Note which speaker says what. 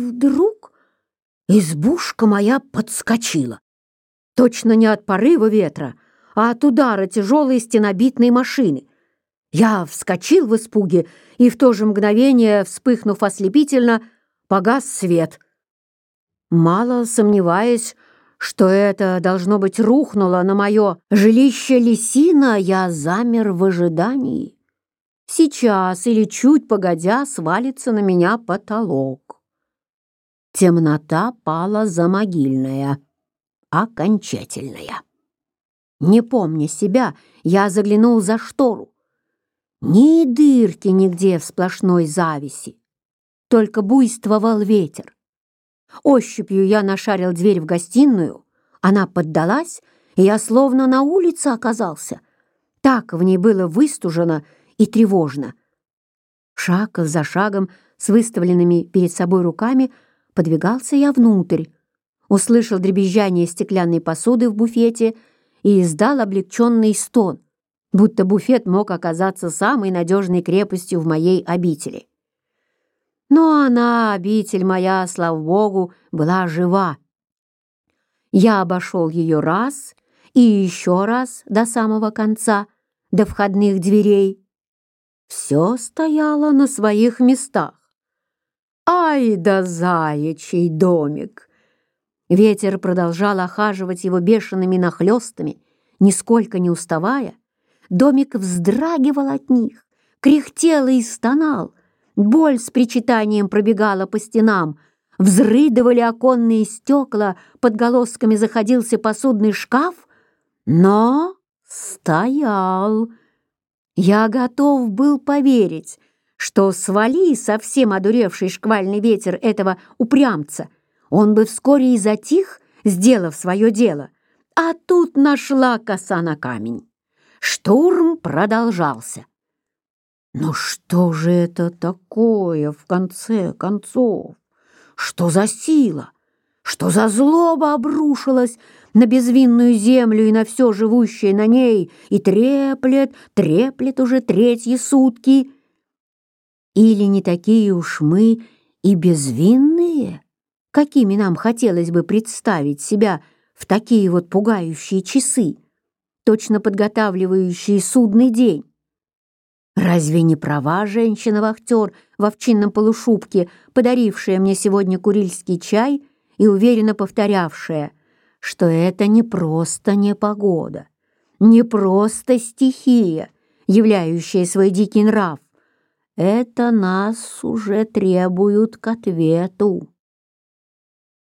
Speaker 1: вдруг избушка моя подскочила. Точно не от порыва ветра, а от удара тяжелой стенобитной машины. Я вскочил в испуге, и в то же мгновение, вспыхнув ослепительно, погас свет. Мало сомневаясь, что это, должно быть, рухнуло на мое жилище лисина, я замер в ожидании. Сейчас или чуть погодя свалится на меня потолок. Темнота пала замогильная, окончательная. Не помня себя, я заглянул за штору. Ни дырки нигде в сплошной завеси, только буйствовал ветер. Ощупью я нашарил дверь в гостиную, она поддалась, и я словно на улице оказался. Так в ней было выстужено и тревожно. Шаг за шагом, с выставленными перед собой руками, подвигался я внутрь, услышал дребезжание стеклянной посуды в буфете и издал облегченный стон, будто буфет мог оказаться самой надежной крепостью в моей обители. Но она, обитель моя, слава Богу, была жива. Я обошел ее раз и еще раз до самого конца, до входных дверей. Все стояло на своих местах. Ай да заячий домик! Ветер продолжал охаживать его бешеными нахлёстами, нисколько не уставая. Домик вздрагивал от них, кряхтел и стонал. Боль с причитанием пробегала по стенам. Взрыдывали оконные стекла, под полосками заходился посудный шкаф, но стоял. Я готов был поверить, что свали совсем одуревший шквальный ветер этого упрямца, он бы вскоре и затих, сделав свое дело. А тут нашла коса на камень. Штурм продолжался. Но что же это такое, в конце концов? Что за сила? Что за злоба обрушилась на безвинную землю и на все живущее на ней, и треплет уже третьи сутки? Или не такие уж мы и безвинные, какими нам хотелось бы представить себя в такие вот пугающие часы, точно подготавливающие судный день? Разве не права женщина-вахтер в овчинном полушубке, подарившая мне сегодня курильский чай и уверенно повторявшая, что это не просто непогода, не просто стихия, являющая свой дикий нрав, это нас уже требуют к ответу.